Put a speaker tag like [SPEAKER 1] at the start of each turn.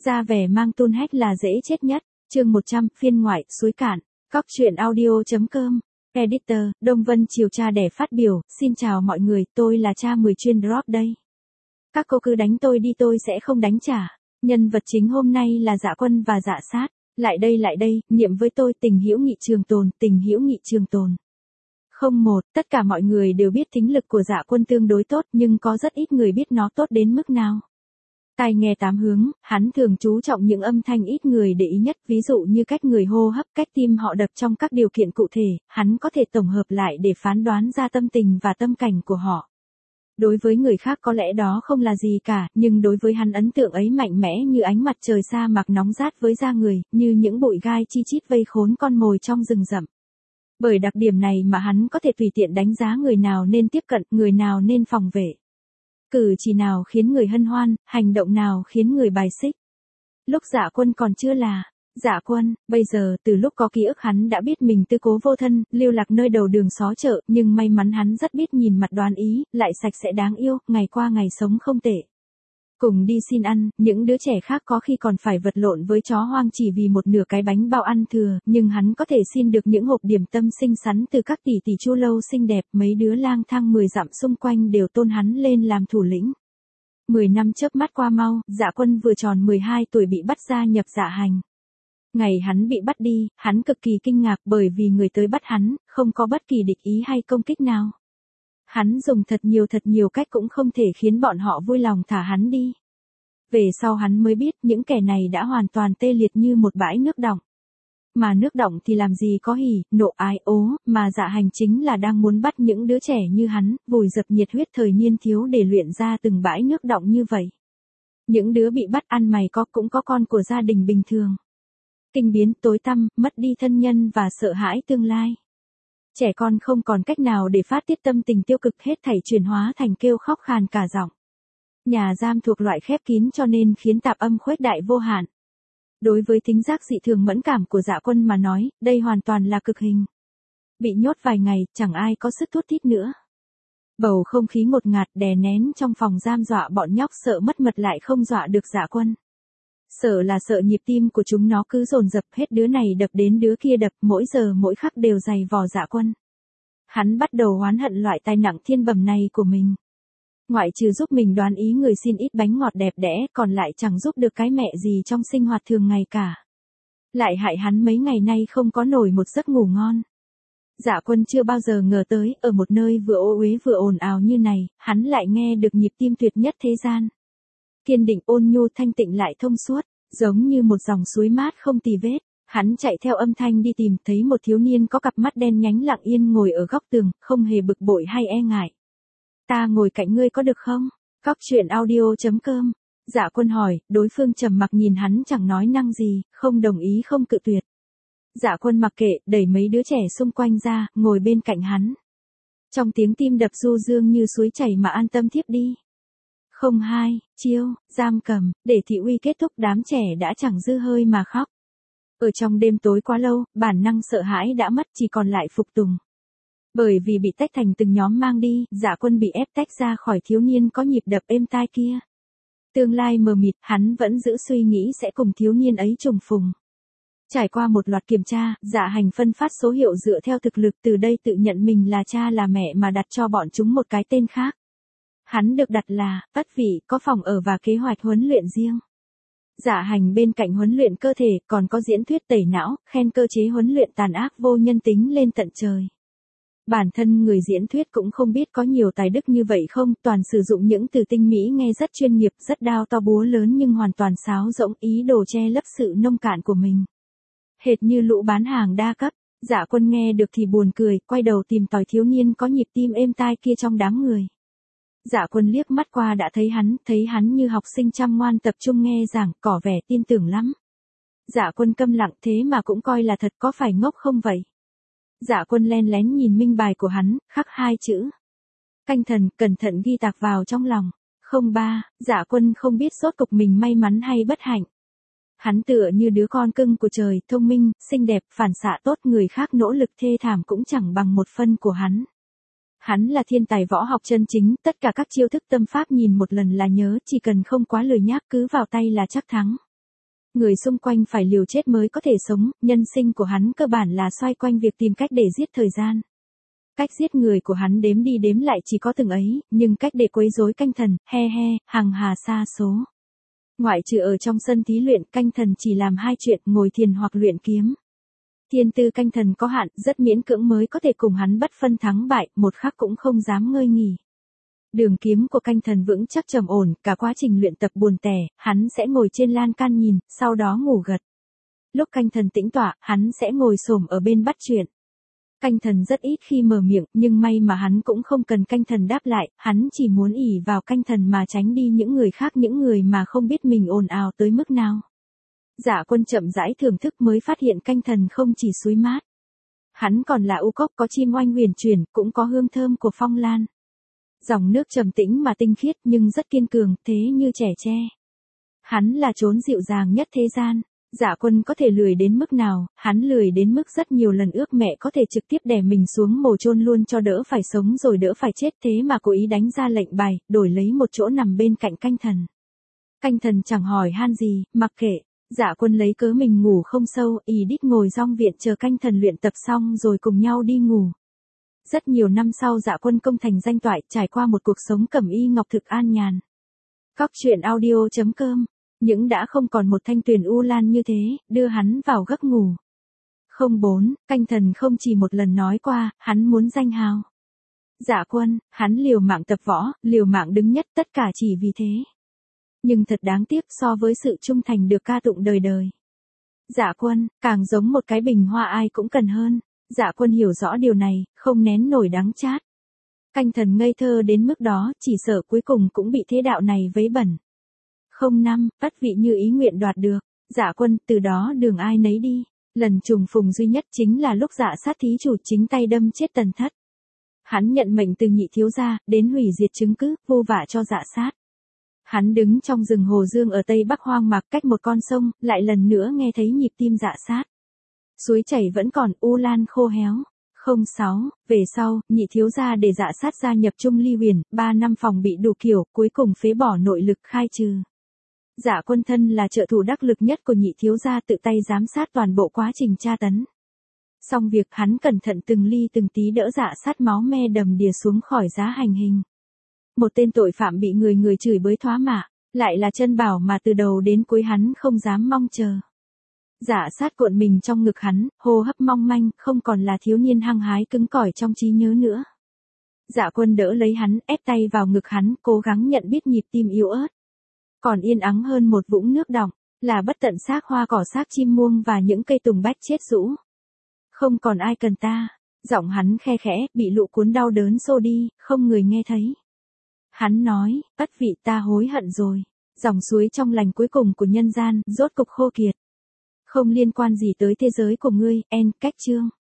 [SPEAKER 1] Ra vẻ mang tun hách là dễ chết nhất. Chương 100, phiên ngoại, suối cạn. Cóc truyện audio.com. Editor, Đông Vân Triều cha đẻ phát biểu, xin chào mọi người, tôi là cha 10 chuyên drop đây. Các cô cứ đánh tôi đi, tôi sẽ không đánh trả. Nhân vật chính hôm nay là Dạ Quân và Dạ Sát. Lại đây, niệm với tôi tình hữu nghị trường tồn, tình hữu nghị trường tồn. 01, tất cả mọi người đều biết thính lực của Dạ Quân tương đối tốt, nhưng có rất ít người biết nó tốt đến mức nào. Tai nghe tám hướng, hắn thường chú trọng những âm thanh ít người để ý nhất, ví dụ như cách người hô hấp, cách tim họ đập trong các điều kiện cụ thể, hắn có thể tổng hợp lại để phán đoán ra tâm tình và tâm cảnh của họ. Đối với người khác có lẽ đó không là gì cả, nhưng đối với hắn ấn tượng ấy mạnh mẽ như ánh mặt trời sa mạc nóng rát với da người, như những bụi gai chi chít vây khốn con mồi trong rừng rậm. Bởi đặc điểm này mà hắn có thể tùy tiện đánh giá người nào nên tiếp cận, người nào nên phòng vệ. Cử chỉ nào khiến người hân hoan, hành động nào khiến người bài xích. Lúc Dạ Quân còn chưa là Dạ Quân, bây giờ từ lúc có ký ức hắn đã biết mình tư cố vô thân, lưu lạc nơi đầu đường xó chợ, nhưng may mắn hắn rất biết nhìn mặt đoán ý, lại sạch sẽ đáng yêu, ngày qua ngày sống không tệ. Cùng đi xin ăn, những đứa trẻ khác có khi còn phải vật lộn với chó hoang chỉ vì một nửa cái bánh bao ăn thừa, nhưng hắn có thể xin được những hộp điểm tâm xinh xắn từ các tỷ tỷ chu lâu xinh đẹp, mấy đứa lang thang 10 dặm xung quanh đều tôn hắn lên làm thủ lĩnh. 10 năm chớp mắt qua mau, Dạ Quân vừa tròn 12 tuổi bị bắt gia nhập Dạ Hành. Ngày hắn bị bắt đi, hắn cực kỳ kinh ngạc bởi vì người tới bắt hắn, không có bất kỳ địch ý hay công kích nào. Hắn dùng thật nhiều cách cũng không thể khiến bọn họ vui lòng thả hắn đi. Về sau hắn mới biết những kẻ này đã hoàn toàn tê liệt như một bãi nước đọng. Mà nước đọng thì làm gì có hỉ, nộ ái ố, mà Dạ Hành chính là đang muốn bắt những đứa trẻ như hắn, vùi dập nhiệt huyết thời niên thiếu để luyện ra từng bãi nước đọng như vậy. Những đứa bị bắt ăn mày cũng có con của gia đình bình thường. Kinh biến tối tăm, mất đi thân nhân và sợ hãi tương lai. Trẻ con không còn cách nào để phát tiết tâm tình tiêu cực, hết thảy chuyển hóa thành kêu khóc khàn cả giọng. Nhà giam thuộc loại khép kín cho nên khiến tạp âm khuếch đại vô hạn. Đối với thính giác dị thường mẫn cảm của Dạ Quân mà nói, đây hoàn toàn là cực hình. Bị nhốt vài ngày, chẳng ai có sức thút thít nữa. Bầu không khí ngột ngạt đè nén trong phòng giam dọa bọn nhóc sợ mất mật lại không dọa được Dạ Quân. Sợ là sợ nhịp tim của chúng nó cứ dồn dập, hết đứa này đập đến đứa kia đập, mỗi giờ mỗi khắc đều dày vò Dạ Quân. Hắn bắt đầu oán hận loại tai nặng thiên bẩm này của mình. Ngoại trừ giúp mình đoán ý người xin ít bánh ngọt đẹp đẽ, còn lại chẳng giúp được cái mẹ gì trong sinh hoạt thường ngày cả. Lại hại hắn mấy ngày nay không có nổi một giấc ngủ ngon. Dạ Quân chưa bao giờ ngờ tới, ở một nơi vừa ô uế vừa ồn ào như này, hắn lại nghe được nhịp tim tuyệt nhất thế gian. Kiên định ôn nhu thanh tịnh lại thông suốt, giống như một dòng suối mát không tì vết. Hắn chạy theo âm thanh đi tìm, thấy một thiếu niên có cặp mắt đen nhánh lặng yên ngồi ở góc tường, không hề bực bội hay e ngại. Ta ngồi cạnh ngươi có được không? Cóc truyện audio.com. Dạ Quân hỏi, đối phương trầm mặc nhìn hắn chẳng nói năng gì, không đồng ý không cự tuyệt. Dạ Quân mặc kệ, đẩy mấy đứa trẻ xung quanh ra, ngồi bên cạnh hắn. Trong tiếng tim đập du dương như suối chảy mà an tâm thiếp đi. 02, chiêu, giam cầm, để thị uy kết thúc đám trẻ đã chẳng dư hơi mà khóc. Ở trong đêm tối quá lâu, bản năng sợ hãi đã mất, chỉ còn lại phục tùng. Bởi vì bị tách thành từng nhóm mang đi, Dạ Quân bị ép tách ra khỏi thiếu niên có nhịp đập êm tai kia. Tương lai mờ mịt, hắn vẫn giữ suy nghĩ sẽ cùng thiếu niên ấy trùng phùng. Trải qua một loạt kiểm tra, Dạ Hành phân phát số hiệu dựa theo thực lực, từ đây tự nhận mình là cha là mẹ mà đặt cho bọn chúng một cái tên khác. Hắn được đặt là Ất Vị, có phòng ở và kế hoạch huấn luyện riêng. Dạ Hành bên cạnh huấn luyện cơ thể, còn có diễn thuyết tẩy não, khen cơ chế huấn luyện tàn ác vô nhân tính lên tận trời. Bản thân người diễn thuyết cũng không biết có nhiều tài đức như vậy không, toàn sử dụng những từ tinh mỹ nghe rất chuyên nghiệp, rất đao to búa lớn nhưng hoàn toàn sáo rỗng, ý đồ che lấp sự nông cạn của mình. Hệt như lũ bán hàng đa cấp, Dạ Quân nghe được thì buồn cười, quay đầu tìm tòi thiếu niên có nhịp tim êm tai kia trong đám người. Dạ Quân liếc mắt qua đã thấy hắn như học sinh chăm ngoan tập trung nghe giảng, tỏ vẻ tin tưởng lắm. Dạ Quân câm lặng, thế mà cũng coi là thật, có phải ngốc không vậy? Dạ Quân len lén nhìn minh bài của hắn, khắc 2 chữ. Canh thần, cẩn thận ghi tạc vào trong lòng. 03, Dạ Quân không biết rốt cục mình may mắn hay bất hạnh. Hắn tựa như đứa con cưng của trời, thông minh, xinh đẹp, phản xạ tốt, người khác nỗ lực thê thảm cũng chẳng bằng một phân của hắn. Hắn là thiên tài võ học chân chính, tất cả các chiêu thức tâm pháp nhìn một lần là nhớ, chỉ cần không quá lười nhác cứ vào tay là chắc thắng. Người xung quanh phải liều chết mới có thể sống, nhân sinh của hắn cơ bản là xoay quanh việc tìm cách để giết thời gian. Cách giết người của hắn đếm đi đếm lại chỉ có từng ấy, nhưng cách để quấy rối canh thần, hằng hà sa số. Ngoại trừ ở trong sân thí luyện, canh thần chỉ làm hai chuyện, ngồi thiền hoặc luyện kiếm. Thiên tư canh thần có hạn, rất miễn cưỡng mới có thể cùng hắn bất phân thắng bại, một khắc cũng không dám ngơi nghỉ. Đường kiếm của canh thần vững chắc trầm ổn, cả quá trình luyện tập buồn tẻ, hắn sẽ ngồi trên lan can nhìn, sau đó ngủ gật. Lúc canh thần tĩnh tọa, hắn sẽ ngồi xổm ở bên bắt chuyện. Canh thần rất ít khi mở miệng, nhưng may mà hắn cũng không cần canh thần đáp lại, hắn chỉ muốn ỷ vào canh thần mà tránh đi những người khác, những người mà không biết mình ồn ào tới mức nào. Dạ Quân chậm rãi thưởng thức mới phát hiện canh thần không chỉ suối mát. Hắn còn là u cốc có chim oanh huyền chuyển, cũng có hương thơm của phong lan. Dòng nước trầm tĩnh mà tinh khiết nhưng rất kiên cường, thế như trẻ tre. Hắn là chốn dịu dàng nhất thế gian. Dạ Quân có thể lười đến mức nào, hắn lười đến mức rất nhiều lần ước mẹ có thể trực tiếp đè mình xuống mồ chôn luôn cho đỡ phải sống rồi đỡ phải chết, thế mà cố ý đánh ra lệnh bài, đổi lấy một chỗ nằm bên cạnh canh thần. Canh thần chẳng hỏi han gì, mặc kệ. Dạ Quân lấy cớ mình ngủ không sâu, ý đích ngồi rong viện chờ canh thần luyện tập xong rồi cùng nhau đi ngủ. Rất nhiều năm sau Dạ Quân công thành danh toại, trải qua một cuộc sống cẩm y ngọc thực an nhàn. Cóc truyện audio.com. Những đã không còn một thanh tuyền u lan như thế, đưa hắn vào giấc ngủ. 04, canh thần không chỉ một lần nói qua, hắn muốn danh hào. Dạ Quân, hắn liều mạng tập võ, liều mạng đứng nhất, tất cả chỉ vì thế. Nhưng thật đáng tiếc so với sự trung thành được ca tụng đời đời. Dạ Quân, càng giống một cái bình hoa ai cũng cần hơn. Dạ Quân hiểu rõ điều này, không nén nổi đắng chát. Canh thần ngây thơ đến mức đó, chỉ sợ cuối cùng cũng bị thế đạo này vấy bẩn. 05, vắt vị như ý nguyện đoạt được. Dạ Quân, từ đó đường ai nấy đi. Lần trùng phùng duy nhất chính là lúc Dạ Sát thí chủ chính tay đâm chết Tần Thất. Hắn nhận mệnh từ Nhị thiếu gia, đến hủy diệt chứng cứ, vô vạ cho Dạ Sát. Hắn đứng trong rừng Hồ Dương ở Tây Bắc hoang mạc cách một con sông, lại lần nữa nghe thấy nhịp tim Dạ Sát. Suối chảy vẫn còn, u lan khô héo. 06, về sau, Nhị thiếu gia để Dạ Sát gia nhập Trung Ly Huyền, 3 năm phòng bị đủ kiểu, cuối cùng phế bỏ nội lực khai trừ. Dạ Quân thân là trợ thủ đắc lực nhất của Nhị thiếu gia tự tay giám sát toàn bộ quá trình tra tấn. Xong việc hắn cẩn thận từng ly từng tí đỡ Dạ Sát máu me đầm đìa xuống khỏi giá hành hình. Một tên tội phạm bị người chửi bới thoá mạ, lại là chân bảo mà từ đầu đến cuối hắn không dám mong chờ. Dạ Sát cuộn mình trong ngực hắn, hô hấp mong manh, không còn là thiếu niên hăng hái cứng cỏi trong trí nhớ nữa. Dạ Quân đỡ lấy hắn, ép tay vào ngực hắn, cố gắng nhận biết nhịp tim yếu ớt. Còn yên ắng hơn một vũng nước đọng, là bất tận xác hoa cỏ xác chim muông và những cây tùng bách chết rũ. Không còn ai cần ta. Giọng hắn khe khẽ, bị lũ cuốn đau đớn xô đi, không người nghe thấy. Hắn nói, ất vị ta hối hận rồi. Dòng suối trong lành cuối cùng của nhân gian, rốt cục khô kiệt. Không liên quan gì tới thế giới của ngươi, cách chương.